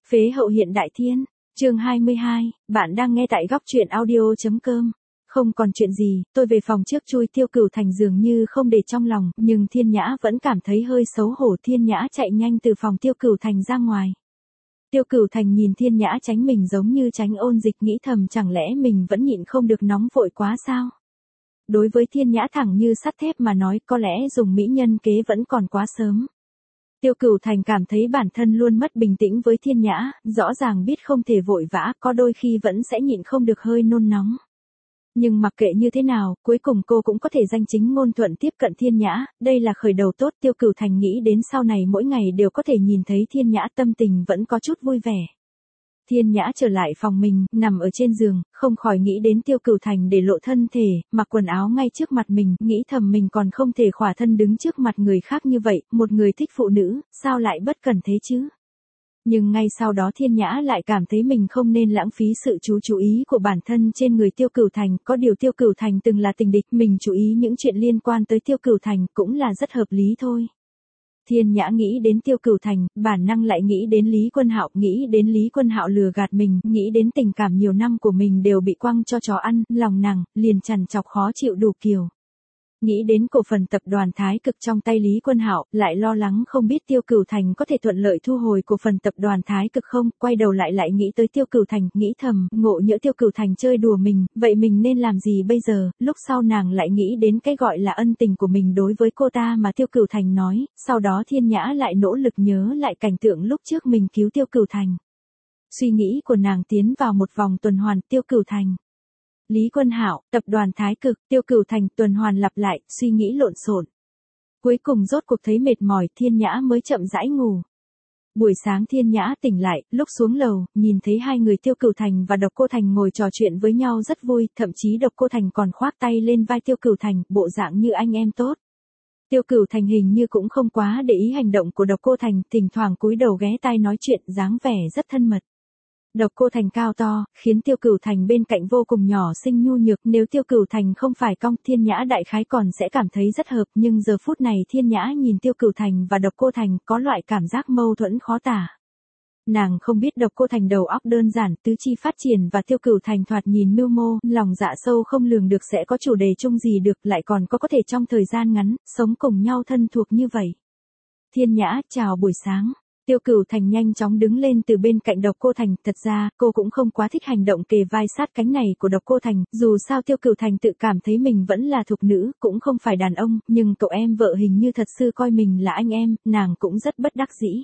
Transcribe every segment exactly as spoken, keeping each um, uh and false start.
Phế hậu hiện đại thiên, chương hai mươi hai, bạn đang nghe tại góc truyện audio.com. Không còn chuyện gì, tôi về phòng trước chui Tiêu Cửu Thành dường như không để trong lòng, nhưng Thiên Nhã vẫn cảm thấy hơi xấu hổ. Thiên Nhã chạy nhanh từ phòng Tiêu Cửu Thành ra ngoài. Tiêu Cửu Thành nhìn Thiên Nhã tránh mình giống như tránh ôn dịch, nghĩ thầm chẳng lẽ mình vẫn nhịn không được nóng vội quá sao? Đối với Thiên Nhã thẳng như sắt thép mà nói, có lẽ dùng mỹ nhân kế vẫn còn quá sớm. Tiêu Cửu Thành cảm thấy bản thân luôn mất bình tĩnh với Thiên Nhã, rõ ràng biết không thể vội vã, có đôi khi vẫn sẽ nhịn không được hơi nôn nóng. Nhưng mặc kệ như thế nào, cuối cùng cô cũng có thể danh chính ngôn thuận tiếp cận Thiên Nhã, đây là khởi đầu tốt. Tiêu Cửu Thành nghĩ đến sau này mỗi ngày đều có thể nhìn thấy Thiên Nhã, tâm tình vẫn có chút vui vẻ. Thiên Nhã trở lại phòng mình, nằm ở trên giường, không khỏi nghĩ đến Tiêu Cửu Thành để lộ thân thể, mặc quần áo ngay trước mặt mình, nghĩ thầm mình còn không thể khỏa thân đứng trước mặt người khác như vậy, một người thích phụ nữ, sao lại bất cần thế chứ? Nhưng ngay sau đó Thiên Nhã lại cảm thấy mình không nên lãng phí sự chú chú ý của bản thân trên người Tiêu Cửu Thành, có điều Tiêu Cửu Thành từng là tình địch, mình chú ý những chuyện liên quan tới Tiêu Cửu Thành cũng là rất hợp lý thôi. Thiên Nhã nghĩ đến Tiêu Cửu Thành, bản năng lại nghĩ đến Lý Quân Hạo, nghĩ đến Lý Quân Hạo lừa gạt mình, nghĩ đến tình cảm nhiều năm của mình đều bị quăng cho chó ăn, lòng nàng liền trằn trọc khó chịu đủ kiểu. Nghĩ đến cổ phần tập đoàn Thái Cực trong tay Lý Quân Hạo, lại lo lắng không biết Tiêu Cửu Thành có thể thuận lợi thu hồi cổ phần tập đoàn Thái Cực không, quay đầu lại lại nghĩ tới Tiêu Cửu Thành, nghĩ thầm, ngộ nhỡ Tiêu Cửu Thành chơi đùa mình, vậy mình nên làm gì bây giờ? Lúc sau nàng lại nghĩ đến cái gọi là ân tình của mình đối với cô ta mà Tiêu Cửu Thành nói, sau đó Thiên Nhã lại nỗ lực nhớ lại cảnh tượng lúc trước mình cứu Tiêu Cửu Thành. Suy nghĩ của nàng tiến vào một vòng tuần hoàn. Tiêu Cửu Thành, Lý Quân Hạo, tập đoàn Thái Cực, Tiêu Cửu Thành, tuần hoàn lặp lại, suy nghĩ lộn xộn. Cuối cùng rốt cuộc thấy mệt mỏi, Thiên Nhã mới chậm rãi ngủ. Buổi sáng Thiên Nhã tỉnh lại, lúc xuống lầu, nhìn thấy hai người Tiêu Cửu Thành và Độc Cô Thành ngồi trò chuyện với nhau rất vui, thậm chí Độc Cô Thành còn khoác tay lên vai Tiêu Cửu Thành, bộ dạng như anh em tốt. Tiêu Cửu Thành hình như cũng không quá để ý hành động của Độc Cô Thành, thỉnh thoảng cúi đầu ghé tai nói chuyện, dáng vẻ rất thân mật. Độc Cô Thành cao to, khiến Tiêu Cửu Thành bên cạnh vô cùng nhỏ xinh nhu nhược, nếu Tiêu Cửu Thành không phải cong, Thiên Nhã đại khái còn sẽ cảm thấy rất hợp, nhưng giờ phút này Thiên Nhã nhìn Tiêu Cửu Thành và Độc Cô Thành có loại cảm giác mâu thuẫn khó tả. Nàng không biết Độc Cô Thành đầu óc đơn giản, tứ chi phát triển và Tiêu Cửu Thành thoạt nhìn mưu mô, lòng dạ sâu không lường được sẽ có chủ đề chung gì được, lại còn có có thể trong thời gian ngắn, sống cùng nhau thân thuộc như vậy. Thiên Nhã, chào buổi sáng. Tiêu Cửu Thành nhanh chóng đứng lên từ bên cạnh Độc Cô Thành, thật ra, cô cũng không quá thích hành động kề vai sát cánh này của Độc Cô Thành, dù sao Tiêu Cửu Thành tự cảm thấy mình vẫn là thục nữ, cũng không phải đàn ông, nhưng cậu em vợ hình như thật sự coi mình là anh em, nàng cũng rất bất đắc dĩ.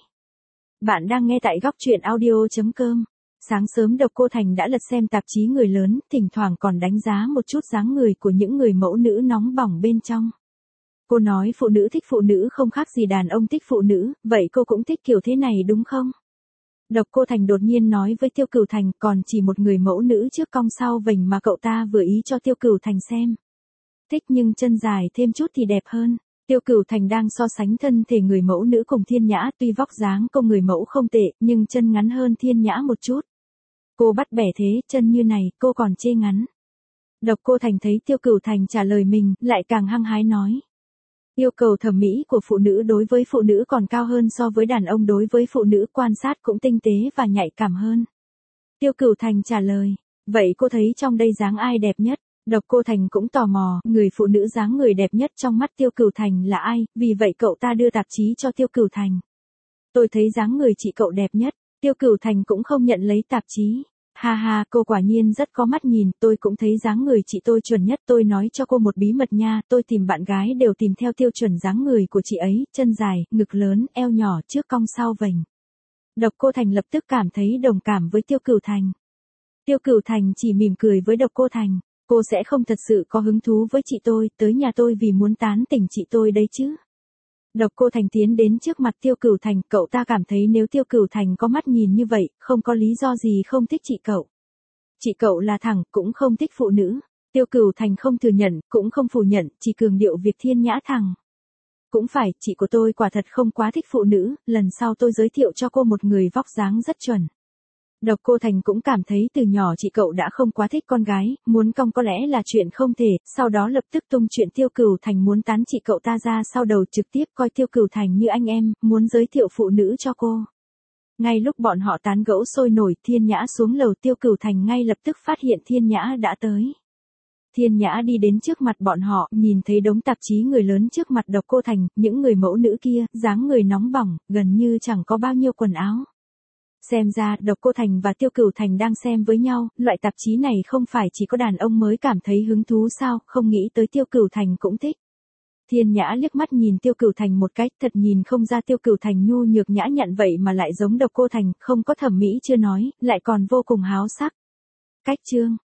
Bạn đang nghe tại góc truyện audio.com. Sáng sớm Độc Cô Thành đã lật xem tạp chí người lớn, thỉnh thoảng còn đánh giá một chút dáng người của những người mẫu nữ nóng bỏng bên trong. Cô nói phụ nữ thích phụ nữ không khác gì đàn ông thích phụ nữ, vậy cô cũng thích kiểu thế này đúng không? Độc Cô Thành đột nhiên nói với Tiêu Cửu Thành, còn chỉ một người mẫu nữ trước cong sau vành mà cậu ta vừa ý cho Tiêu Cửu Thành xem. Thích nhưng chân dài thêm chút thì đẹp hơn. Tiêu Cửu Thành đang so sánh thân thể người mẫu nữ cùng Thiên Nhã, tuy vóc dáng cô người mẫu không tệ, nhưng chân ngắn hơn Thiên Nhã một chút. Cô bắt bẻ thế, chân như này, cô còn chê ngắn. Độc Cô Thành thấy Tiêu Cửu Thành trả lời mình, lại càng hăng hái nói. Yêu cầu thẩm mỹ của phụ nữ đối với phụ nữ còn cao hơn so với đàn ông đối với phụ nữ, quan sát cũng tinh tế và nhạy cảm hơn. Tiêu Cửu Thành trả lời, vậy cô thấy trong đây dáng ai đẹp nhất? Độc Cô Thành cũng tò mò, người phụ nữ dáng người đẹp nhất trong mắt Tiêu Cửu Thành là ai, vì vậy cậu ta đưa tạp chí cho Tiêu Cửu Thành. Tôi thấy dáng người chị cậu đẹp nhất. Tiêu Cửu Thành cũng không nhận lấy tạp chí. Ha ha, cô quả nhiên rất có mắt nhìn, tôi cũng thấy dáng người chị tôi chuẩn nhất, tôi nói cho cô một bí mật nha, tôi tìm bạn gái đều tìm theo tiêu chuẩn dáng người của chị ấy, chân dài, ngực lớn, eo nhỏ, trước cong sau vành. Độc Cô Thành lập tức cảm thấy đồng cảm với Tiêu Cửu Thành. Tiêu Cửu Thành chỉ mỉm cười với Độc Cô Thành, cô sẽ không thật sự có hứng thú với chị tôi, tới nhà tôi vì muốn tán tỉnh chị tôi đấy chứ. Độc Cô Thành tiến đến trước mặt Tiêu Cửu Thành, cậu ta cảm thấy nếu Tiêu Cửu Thành có mắt nhìn như vậy, không có lý do gì không thích chị cậu. Chị cậu là thẳng, cũng không thích phụ nữ. Tiêu Cửu Thành không thừa nhận, cũng không phủ nhận, chỉ cường điệu việc Thiên Nhã thẳng. Cũng phải, chị của tôi quả thật không quá thích phụ nữ, lần sau tôi giới thiệu cho cô một người vóc dáng rất chuẩn. Độc Cô Thành cũng cảm thấy từ nhỏ chị cậu đã không quá thích con gái, muốn cong có lẽ là chuyện không thể, sau đó lập tức tung chuyện Tiêu Cửu Thành muốn tán chị cậu ta ra sau đầu, trực tiếp coi Tiêu Cửu Thành như anh em, muốn giới thiệu phụ nữ cho cô. Ngay lúc bọn họ tán gẫu sôi nổi, Thiên Nhã xuống lầu, Tiêu Cửu Thành ngay lập tức phát hiện Thiên Nhã đã tới. Thiên Nhã đi đến trước mặt bọn họ, nhìn thấy đống tạp chí người lớn trước mặt Độc Cô Thành, những người mẫu nữ kia, dáng người nóng bỏng, gần như chẳng có bao nhiêu quần áo. Xem ra, Độc Cô Thành và Tiêu Cửu Thành đang xem với nhau, loại tạp chí này không phải chỉ có đàn ông mới cảm thấy hứng thú sao, không nghĩ tới Tiêu Cửu Thành cũng thích. Thiên Nhã liếc mắt nhìn Tiêu Cửu Thành một cái, thật nhìn không ra Tiêu Cửu Thành nhu nhược nhã nhặn vậy mà lại giống Độc Cô Thành, không có thẩm mỹ chưa nói, lại còn vô cùng háo sắc. Cách chương